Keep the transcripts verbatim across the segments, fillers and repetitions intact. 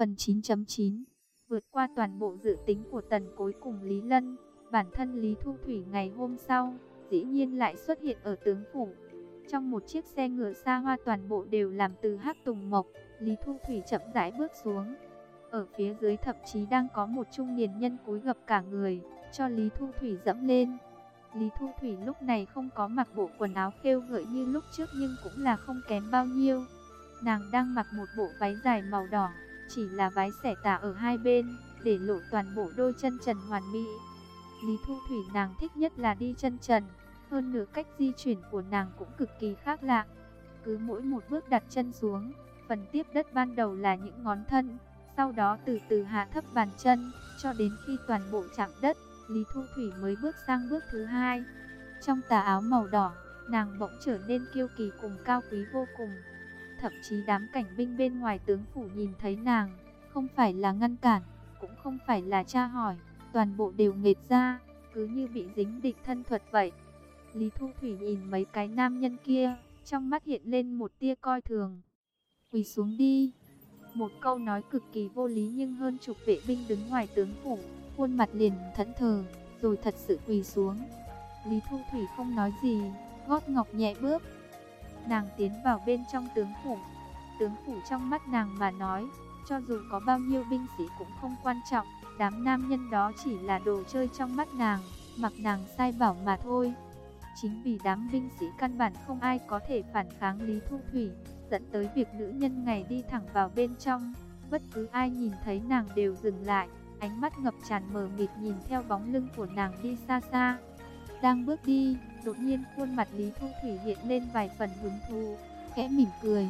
Phần chín chấm chín. Vượt qua toàn bộ dự tính của Tần Cối cùng Lý Lân, bản thân Lý Thu Thủy ngày hôm sau, dĩ nhiên lại xuất hiện ở tướng phủ. Trong một chiếc xe ngựa xa hoa toàn bộ đều làm từ hắc tùng mộc, Lý Thu Thủy chậm rãi bước xuống. Ở phía dưới thậm chí đang có một trung niên nhân cúi gập cả người, cho Lý Thu Thủy dẫm lên. Lý Thu Thủy lúc này không có mặc bộ quần áo khêu gợi như lúc trước nhưng cũng là không kém bao nhiêu. Nàng đang mặc một bộ váy dài màu đỏ, chỉ là váy xẻ tà ở hai bên, để lộ toàn bộ đôi chân trần hoàn mỹ. Lý Thu Thủy nàng thích nhất là đi chân trần, hơn nữa cách di chuyển của nàng cũng cực kỳ khác lạ. Cứ mỗi một bước đặt chân xuống, phần tiếp đất ban đầu là những ngón thân, sau đó từ từ hạ thấp bàn chân, cho đến khi toàn bộ chạm đất, Lý Thu Thủy mới bước sang bước thứ hai. Trong tà áo màu đỏ, nàng bỗng trở nên kiêu kỳ cùng cao quý vô cùng. Thậm chí đám cảnh binh bên ngoài tướng phủ nhìn thấy nàng, không phải là ngăn cản, cũng không phải là tra hỏi, toàn bộ đều nghệt ra, cứ như bị dính địch thân thuật vậy. Lý Thu Thủy nhìn mấy cái nam nhân kia, trong mắt hiện lên một tia coi thường. Quỳ xuống đi. Một câu nói cực kỳ vô lý nhưng hơn chục vệ binh đứng ngoài tướng phủ, khuôn mặt liền thẫn thờ, rồi thật sự quỳ xuống. Lý Thu Thủy không nói gì, gót ngọc nhẹ bước. Nàng tiến vào bên trong tướng phủ. Tướng phủ trong mắt nàng mà nói, cho dù có bao nhiêu binh sĩ cũng không quan trọng. Đám nam nhân đó chỉ là đồ chơi trong mắt nàng, mặc nàng sai bảo mà thôi. Chính vì đám binh sĩ căn bản không ai có thể phản kháng Lý Thu Thủy, dẫn tới việc nữ nhân ngày đi thẳng vào bên trong. Bất cứ ai nhìn thấy nàng đều dừng lại, ánh mắt ngập tràn mờ mịt nhìn theo bóng lưng của nàng đi xa xa. Đang bước đi, đột nhiên khuôn mặt Lý Thu Thủy hiện lên vài phần hứng thú, khẽ mỉm cười.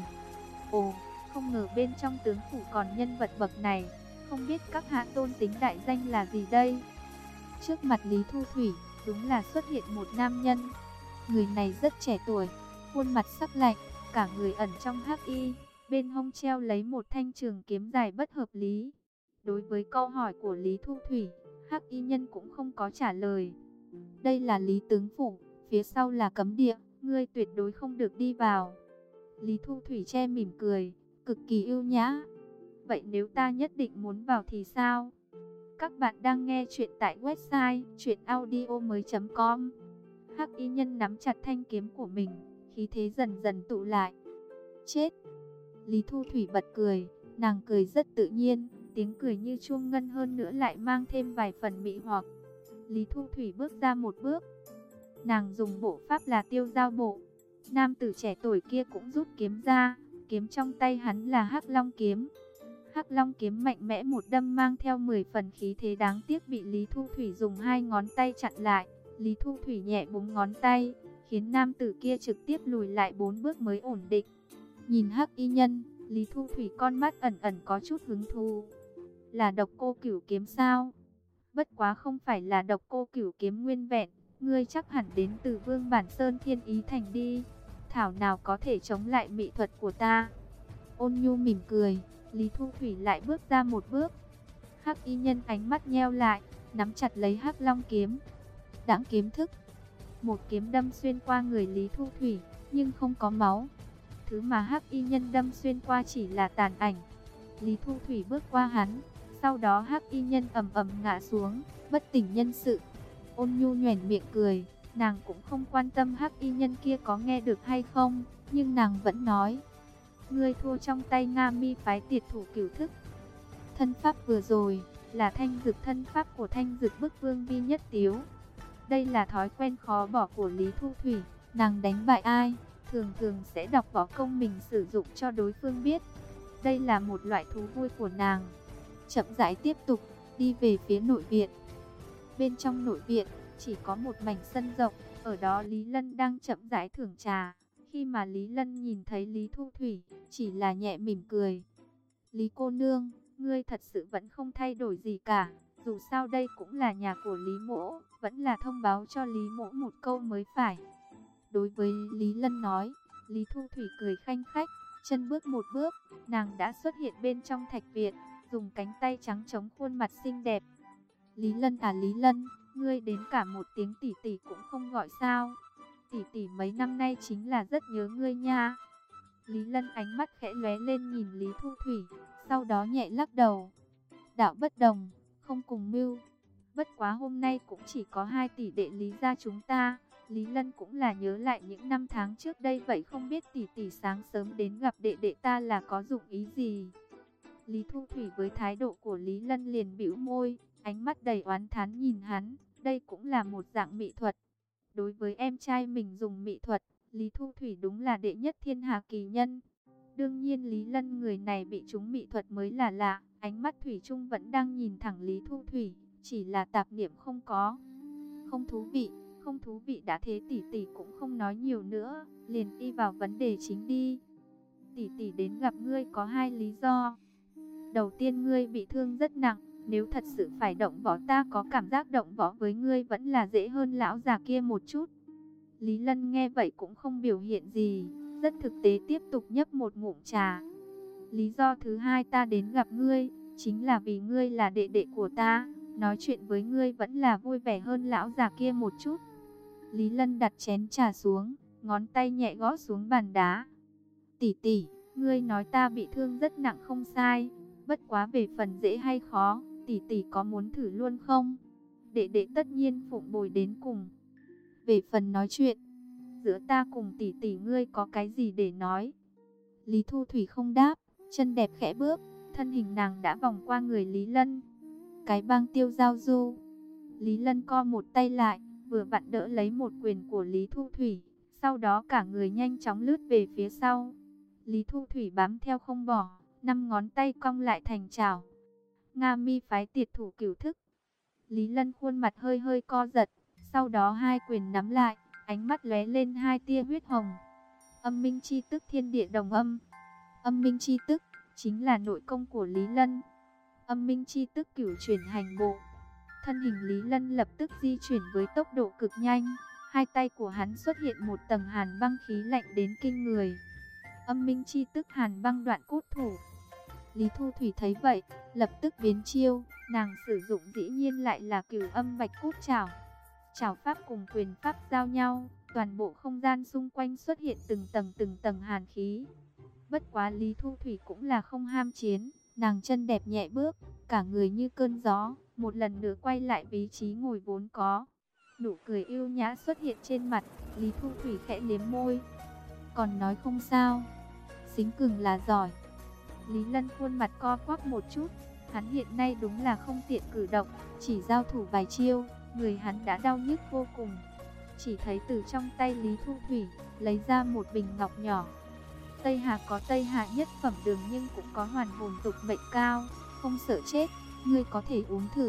Ồ, không ngờ bên trong tướng phủ còn nhân vật bậc này, không biết các hạ tôn tính đại danh là gì đây? Trước mặt Lý Thu Thủy, đúng là xuất hiện một nam nhân. Người này rất trẻ tuổi, khuôn mặt sắc lạnh, cả người ẩn trong hắc y, bên hông treo lấy một thanh trường kiếm dài bất hợp lý. Đối với câu hỏi của Lý Thu Thủy, hắc y nhân cũng không có trả lời. Đây là Lý tướng phủ, phía sau là cấm địa, ngươi tuyệt đối không được đi vào. Lý Thu Thủy che mỉm cười, cực kỳ ưu nhã. Vậy nếu ta nhất định muốn vào thì sao? Các bạn đang nghe chuyện tại website truyện audio mới chấm com. Hắc y nhân nắm chặt thanh kiếm của mình, khí thế dần dần tụ lại. Chết! Lý Thu Thủy bật cười, nàng cười rất tự nhiên, tiếng cười như chuông ngân hơn nữa lại mang thêm vài phần mị hoặc. Lý Thu Thủy bước ra một bước. Nàng dùng bộ pháp là tiêu giao bộ. Nam tử trẻ tuổi kia cũng rút kiếm ra, kiếm trong tay hắn là Hắc Long kiếm. Hắc Long kiếm mạnh mẽ một đâm mang theo mười phần khí thế, đáng tiếc bị Lý Thu Thủy dùng hai ngón tay chặn lại. Lý Thu Thủy nhẹ búng ngón tay, khiến nam tử kia trực tiếp lùi lại bốn bước mới ổn định. Nhìn Hắc y nhân, Lý Thu Thủy con mắt ẩn ẩn có chút hứng thú. Là Độc Cô Cửu kiếm sao? Bất quá không phải là Độc Cô Cửu kiếm nguyên vẹn, ngươi chắc hẳn đến từ Vương Bản Sơn Thiên Ý Thành đi. Thảo nào có thể chống lại mỹ thuật của ta. Ôn nhu mỉm cười, Lý Thu Thủy lại bước ra một bước. Hắc y nhân ánh mắt nheo lại, nắm chặt lấy Hắc Long kiếm. Đãng kiếm thức. Một kiếm đâm xuyên qua người Lý Thu Thủy, nhưng không có máu. Thứ mà Hắc y nhân đâm xuyên qua chỉ là tàn ảnh. Lý Thu Thủy bước qua hắn, sau đó Hắc y nhân ầm ầm ngã xuống, bất tỉnh nhân sự. Ôn nhu nhoẻn miệng cười, nàng cũng không quan tâm Hắc y nhân kia có nghe được hay không, nhưng nàng vẫn nói: ngươi thua trong tay Nga Mi phái Tiệt Thủ Cửu thức. Thân pháp vừa rồi là thanh dực thân pháp của thanh dực bức vương Vi Nhất Tiếu. Đây là thói quen khó bỏ của Lý Thu Thủy, nàng đánh bại ai, thường thường sẽ đọc võ công mình sử dụng cho đối phương biết. Đây là một loại thú vui của nàng. Chậm rãi tiếp tục, đi về phía nội viện. Bên trong nội viện, chỉ có một mảnh sân rộng, ở đó Lý Lân đang chậm rãi thưởng trà. Khi mà Lý Lân nhìn thấy Lý Thu Thủy, chỉ là nhẹ mỉm cười. Lý cô nương, ngươi thật sự vẫn không thay đổi gì cả. Dù sao đây cũng là nhà của Lý Mỗ, vẫn là thông báo cho Lý Mỗ một câu mới phải. Đối với Lý Lân nói, Lý Thu Thủy cười khanh khách, chân bước một bước, nàng đã xuất hiện bên trong thạch viện, dùng cánh tay trắng chống khuôn mặt xinh đẹp. Lý Lân à Lý Lân, ngươi đến cả một tiếng tỷ tỷ cũng không gọi sao? Tỷ tỷ mấy năm nay chính là rất nhớ ngươi nha. Lý Lân ánh mắt khẽ lóe lên nhìn Lý Thu Thủy, sau đó nhẹ lắc đầu. Đạo bất đồng, không cùng mưu. Bất quá hôm nay cũng chỉ có hai tỷ đệ Lý gia chúng ta. Lý Lân cũng là nhớ lại những năm tháng trước đây, vậy không biết tỷ tỷ sáng sớm đến gặp đệ đệ ta là có dụng ý gì? Lý Thu Thủy với thái độ của Lý Lân liền bĩu môi, ánh mắt đầy oán thán nhìn hắn, đây cũng là một dạng mỹ thuật. Đối với em trai mình dùng mỹ thuật, Lý Thu Thủy đúng là đệ nhất thiên hạ kỳ nhân. Đương nhiên Lý Lân người này bị trúng mỹ thuật mới là lạ, ánh mắt Thủy Trung vẫn đang nhìn thẳng Lý Thu Thủy, chỉ là tạp niệm không có. Không thú vị, không thú vị đã thế tỷ tỷ cũng không nói nhiều nữa, liền đi vào vấn đề chính đi. Tỷ tỷ đến gặp ngươi có hai lý do. Đầu tiên ngươi bị thương rất nặng, nếu thật sự phải động võ ta có cảm giác động võ với ngươi vẫn là dễ hơn lão già kia một chút. Lý Lân nghe vậy cũng không biểu hiện gì, rất thực tế tiếp tục nhấp một ngụm trà. Lý do thứ hai ta đến gặp ngươi, chính là vì ngươi là đệ đệ của ta, nói chuyện với ngươi vẫn là vui vẻ hơn lão già kia một chút. Lý Lân đặt chén trà xuống, ngón tay nhẹ gõ xuống bàn đá. Tỷ tỷ, ngươi nói ta bị thương rất nặng không sai, bất quá về phần dễ hay khó, tỷ tỷ có muốn thử luôn không? Đệ đệ tất nhiên phụng bồi đến cùng. Về phần nói chuyện, giữa ta cùng tỷ tỷ ngươi có cái gì để nói? Lý Thu Thủy không đáp, chân đẹp khẽ bước, thân hình nàng đã vòng qua người Lý Lân. Cái băng tiêu giao du. Lý Lân co một tay lại, vừa vặn đỡ lấy một quyền của Lý Thu Thủy, sau đó cả người nhanh chóng lướt về phía sau. Lý Thu Thủy bám theo không bỏ, năm ngón tay cong lại thành chảo. Nga mi phái tiệt thủ cửu thức. Lý Lân khuôn mặt hơi hơi co giật, sau đó hai quyền nắm lại, ánh mắt lóe lên hai tia huyết hồng. Âm minh chi tức thiên địa đồng âm. Âm minh chi tức chính là nội công của Lý Lân. Âm minh chi tức cửu chuyển hành bộ. Thân hình Lý Lân lập tức di chuyển với tốc độ cực nhanh, hai tay của hắn xuất hiện một tầng hàn băng khí lạnh đến kinh người. Âm minh chi tức hàn băng đoạn cốt thủ. Lý Thu Thủy thấy vậy, lập tức biến chiêu, nàng sử dụng dĩ nhiên lại là cửu âm bạch cốt trảo. Trảo pháp cùng quyền pháp giao nhau, toàn bộ không gian xung quanh xuất hiện từng tầng từng tầng hàn khí. Bất quá Lý Thu Thủy cũng là không ham chiến, nàng chân đẹp nhẹ bước, cả người như cơn gió, một lần nữa quay lại vị trí ngồi vốn có. Nụ cười yêu nhã xuất hiện trên mặt, Lý Thu Thủy khẽ liếm môi. Còn nói không sao, xính cường là giỏi. Lý Lân khuôn mặt co quắp một chút, hắn hiện nay đúng là không tiện cử động, chỉ giao thủ vài chiêu, người hắn đã đau nhức vô cùng. Chỉ thấy từ trong tay Lý Thu Thủy, lấy ra một bình ngọc nhỏ. Tây Hà có Tây Hà nhất phẩm đường nhưng cũng có hoàn hồn tục mệnh cao, không sợ chết, ngươi có thể uống thử.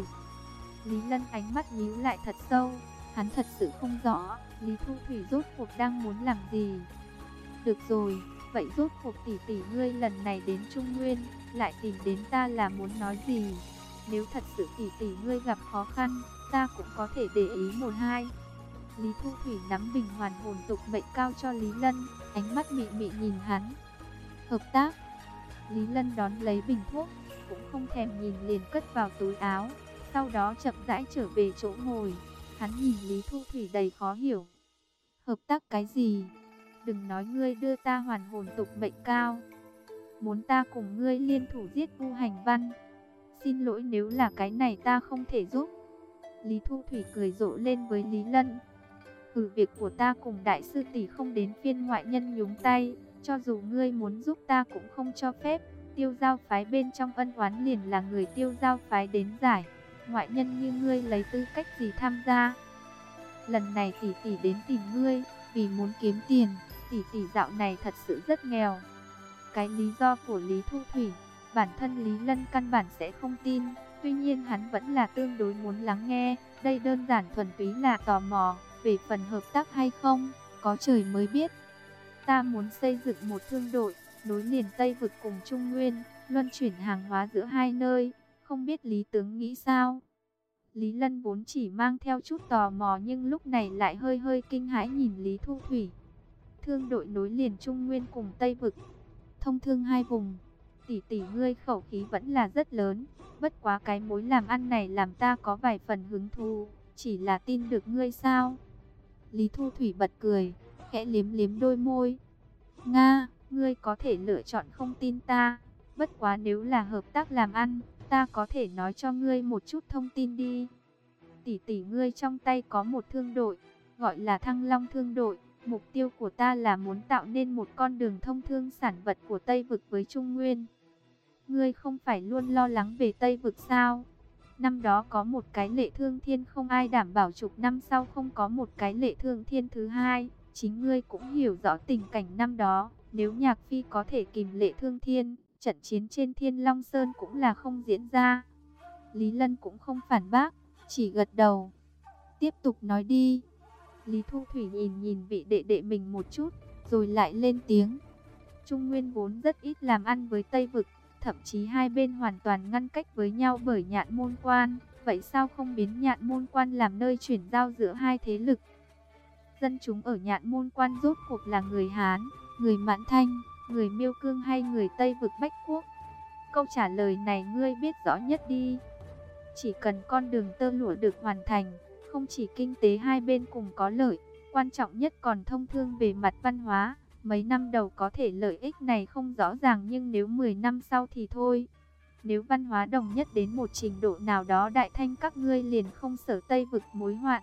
Lý Lân ánh mắt nhíu lại thật sâu, hắn thật sự không rõ, Lý Thu Thủy rốt cuộc đang muốn làm gì. Được rồi, vậy rốt cuộc tỷ tỷ ngươi lần này đến Trung Nguyên, lại tìm đến ta là muốn nói gì? Nếu thật sự tỷ tỷ ngươi gặp khó khăn, ta cũng có thể để ý một hai. Lý Thu Thủy nắm bình hoàn hồn tục mệnh cao cho Lý Lân, ánh mắt mị mị nhìn hắn. Hợp tác. Lý Lân đón lấy bình thuốc, cũng không thèm nhìn liền cất vào túi áo, sau đó chậm rãi trở về chỗ ngồi. Hắn nhìn Lý Thu Thủy đầy khó hiểu. Hợp tác cái gì? Đừng nói ngươi đưa ta hoàn hồn tục mệnh cao, muốn ta cùng ngươi liên thủ giết Vu Hành Văn. Xin lỗi nếu là cái này ta không thể giúp. Lý Thu Thủy cười rộ lên với Lý Lân. Ừ, việc của ta cùng đại sư tỷ không đến phiên ngoại nhân nhúng tay, cho dù ngươi muốn giúp ta cũng không cho phép. Tiêu Giao phái bên trong ân oán liền là người Tiêu Giao phái đến giải, ngoại nhân như ngươi lấy tư cách gì tham gia? Lần này tỷ tỷ đến tìm ngươi, vì muốn kiếm tiền, tỷ tỷ dạo này thật sự rất nghèo. Cái lý do của Lý Thu Thủy, bản thân Lý Lân căn bản sẽ không tin, tuy nhiên hắn vẫn là tương đối muốn lắng nghe, đây đơn giản thuần túy là tò mò, về phần hợp tác hay không, có trời mới biết. Ta muốn xây dựng một thương đội, nối liền Tây Vực cùng Trung Nguyên, luân chuyển hàng hóa giữa hai nơi, không biết Lý tướng nghĩ sao? Lý Lân vốn chỉ mang theo chút tò mò nhưng lúc này lại hơi hơi kinh hãi nhìn Lý Thu Thủy. Thương đội nối liền Trung Nguyên cùng Tây Vực, thông thương hai vùng. Tỷ tỷ ngươi khẩu khí vẫn là rất lớn, bất quá cái mối làm ăn này làm ta có vài phần hứng thú, chỉ là tin được ngươi sao? Lý Thu Thủy bật cười, khẽ liếm liếm đôi môi. Nga, ngươi có thể lựa chọn không tin ta, Bất quá nếu là hợp tác làm ăn, ta có thể nói cho ngươi một chút thông tin đi. Tỷ tỷ ngươi trong tay có một thương đội, gọi là Thăng Long thương đội. Mục tiêu của ta là muốn tạo nên một con đường thông thương sản vật của Tây Vực với Trung Nguyên. Ngươi không phải luôn lo lắng về Tây Vực sao? Năm đó có một cái Lệ Thương Thiên, không ai đảm bảo chục năm sau không có một cái Lệ Thương Thiên thứ hai. Chính ngươi cũng hiểu rõ tình cảnh năm đó, nếu Nhạc Phi có thể kìm Lệ Thương Thiên, trận chiến trên Thiên Long Sơn cũng là không diễn ra. Lý Lân cũng không phản bác, chỉ gật đầu. Tiếp tục nói đi. Lý Thu Thủy nhìn nhìn vị đệ đệ mình một chút, rồi lại lên tiếng. Trung Nguyên vốn rất ít làm ăn với Tây Vực, thậm chí hai bên hoàn toàn ngăn cách với nhau bởi Nhạn Môn Quan. Vậy sao không biến Nhạn Môn Quan làm nơi chuyển giao giữa hai thế lực? Dân chúng ở Nhạn Môn Quan rốt cuộc là người Hán, người Mãn Thanh, người Miêu Cương hay người Tây Vực Bách Quốc? Câu trả lời này ngươi biết rõ nhất đi. Chỉ cần con đường tơ lụa được hoàn thành, không chỉ kinh tế hai bên cùng có lợi, quan trọng nhất còn thông thương về mặt văn hóa. Mấy năm đầu có thể lợi ích này không rõ ràng, nhưng nếu mười năm sau thì thôi. Nếu văn hóa đồng nhất đến một trình độ nào đó, Đại Thanh các ngươi liền không sợ Tây Vực mối hoạn.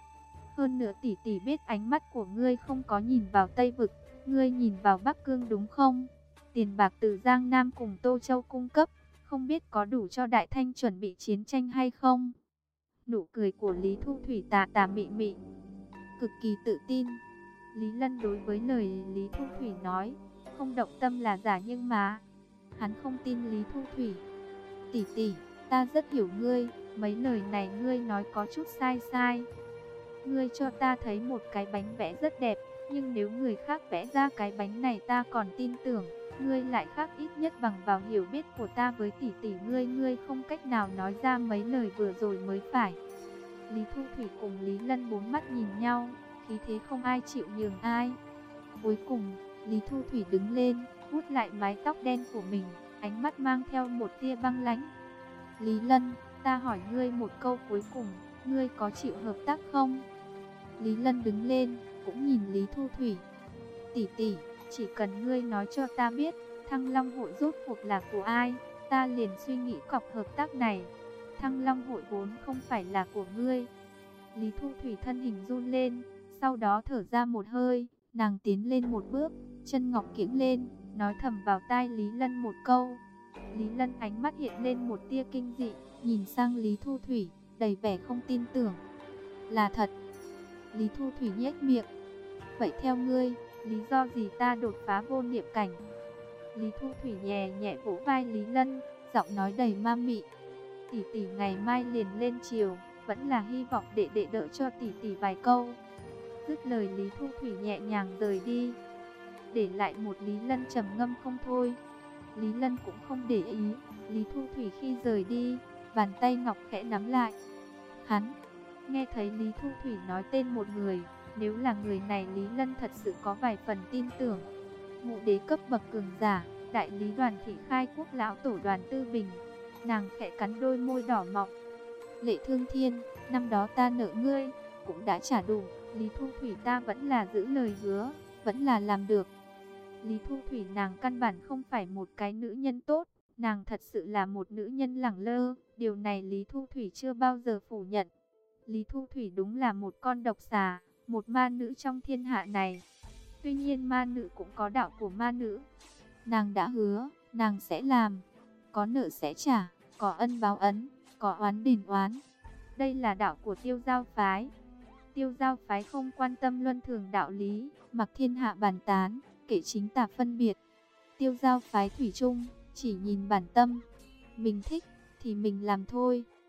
Hơn nữa tỷ tỷ biết ánh mắt của ngươi không có nhìn vào Tây Vực, ngươi nhìn vào Bắc Cương đúng không? Tiền bạc từ Giang Nam cùng Tô Châu cung cấp, không biết có đủ cho Đại Thanh chuẩn bị chiến tranh hay không? Nụ cười của Lý Thu Thủy tà tà mị mị, cực kỳ tự tin. Lý Lân đối với lời Lý Thu Thủy nói, không động tâm là giả, nhưng mà hắn không tin Lý Thu Thủy. Tỷ tỷ, ta rất hiểu ngươi, mấy lời này ngươi nói có chút sai sai. Ngươi cho ta thấy một cái bánh vẽ rất đẹp, nhưng nếu người khác vẽ ra cái bánh này ta còn tin tưởng. Ngươi lại khác, ít nhất bằng vào hiểu biết của ta với tỷ tỷ ngươi, ngươi không cách nào nói ra mấy lời vừa rồi mới phải. Lý Thu Thủy cùng Lý Lân bốn mắt nhìn nhau, khí thế không ai chịu nhường ai. Cuối cùng, Lý Thu Thủy đứng lên, vuốt lại mái tóc đen của mình, ánh mắt mang theo một tia băng lãnh. Lý Lân, ta hỏi ngươi một câu cuối cùng, ngươi có chịu hợp tác không? Lý Lân đứng lên, cũng nhìn Lý Thu Thủy. Tỷ tỷ, chỉ cần ngươi nói cho ta biết, Thăng Long hội rốt cuộc là của ai, ta liền suy nghĩ cọc hợp tác này. Thăng Long hội vốn không phải là của ngươi. Lý Thu Thủy thân hình run lên, sau đó thở ra một hơi, nàng tiến lên một bước, chân ngọc kiễng lên, nói thầm vào tai Lý Lân một câu. Lý Lân ánh mắt hiện lên một tia kinh dị, nhìn sang Lý Thu Thủy, đầy vẻ không tin tưởng. Là thật. Lý Thu Thủy nhếch miệng. Vậy theo ngươi, lý do gì ta đột phá vô niệm cảnh? Lý Thu Thủy nhẹ nhẹ vỗ vai Lý Lân, giọng nói đầy ma mị. Tỷ tỷ ngày mai liền lên triều, vẫn là hy vọng đệ đệ đỡ cho tỷ tỷ vài câu. Dứt lời Lý Thu Thủy nhẹ nhàng rời đi, để lại một Lý Lân trầm ngâm không thôi. Lý Lân cũng không để ý, Lý Thu Thủy khi rời đi, bàn tay ngọc khẽ nắm lại. Hắn nghe thấy Lý Thu Thủy nói tên một người, nếu là người này Lý Lân thật sự có vài phần tin tưởng. Ngũ đế cấp bậc cường giả, đại lý Đoàn Thị Khai Quốc lão tổ Đoàn Tư Bình. Nàng khẽ cắn đôi môi đỏ mọng. Lệ Thương Thiên, năm đó ta nợ ngươi, cũng đã trả đủ. Lý Thu Thủy, ta vẫn là giữ lời hứa, vẫn là làm được. Lý Thu Thủy nàng căn bản không phải một cái nữ nhân tốt, nàng thật sự là một nữ nhân lẳng lơ. Điều này Lý Thu Thủy chưa bao giờ phủ nhận. Lý Thu Thủy đúng là một con độc xà, một ma nữ trong thiên hạ này. Tuy nhiên ma nữ cũng có đạo của ma nữ. Nàng đã hứa, nàng sẽ làm. Có nợ sẽ trả, có ân báo ấn, có oán đền oán. Đây là đạo của Tiêu Giao phái. Tiêu Giao phái không quan tâm luân thường đạo lý, mặc thiên hạ bàn tán, kể chính tà phân biệt. Tiêu Giao phái thủy chung, chỉ nhìn bản tâm. Mình thích thì mình làm thôi.